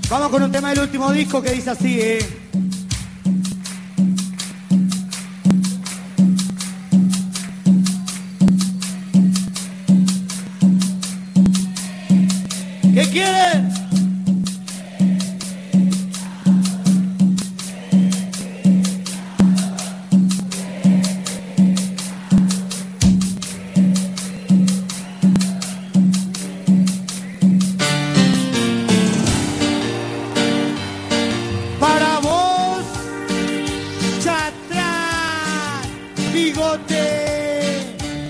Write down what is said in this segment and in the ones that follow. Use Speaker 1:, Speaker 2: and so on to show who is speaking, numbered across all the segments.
Speaker 1: Vamos con un tema del último disco que dice así, ¿Qué quieren? Para vos, Chatrán, bigote,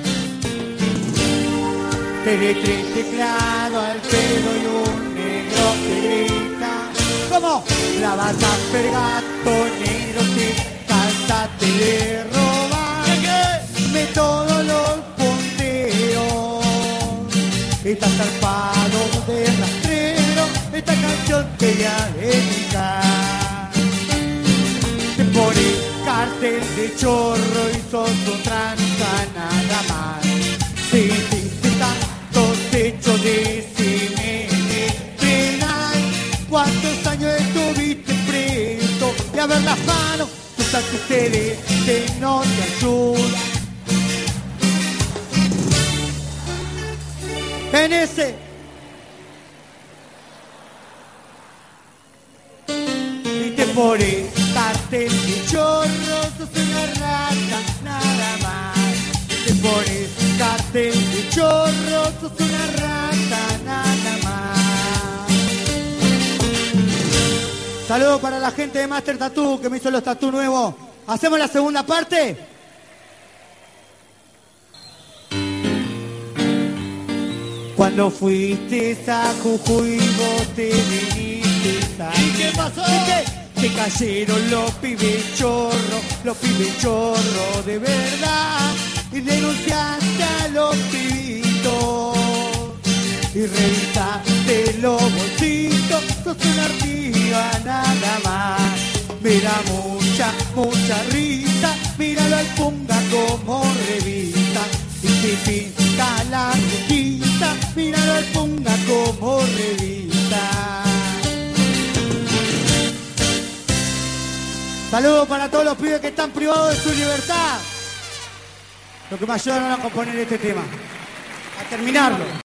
Speaker 1: teletre, teclado, Alfredo y un negro que grita. ¿Cómo? La vas a hacer gato negro si salta te le roba. Me todos los ponteos. Está zarpado de rastrero. Esta canción te voy a dedicar. Te pone cartel de chorro y sos un tranza nada más. Si hiciste tantos hechos de penal, ¿cuántos años estuviste preso? Y a ver las manos, tus antecedentes no te ayudan. En ese y te pone cartel de chorro, sos una rata nada más. Te pones cartel de chorro, sos una rata nada más. Saludos para la gente de Master Tattoo que me hizo los tatú nuevos. ¿Hacemos la segunda parte? Cuando fuiste a Jujuy vos te viniste a... ¿Y qué pasó? Te cayeron los pibes chorros de verdad. Y denunciaste a los pibitos. Y revisaste los bolsitos. Sos una artiga nada más. Mira mucha risa. Míralo al punga como revista. Y si pinta la revista, míralo al punga como revista. Saludos para todos los pibes que están privados de su libertad. Los que me ayudaron a componer este tema. A terminarlo.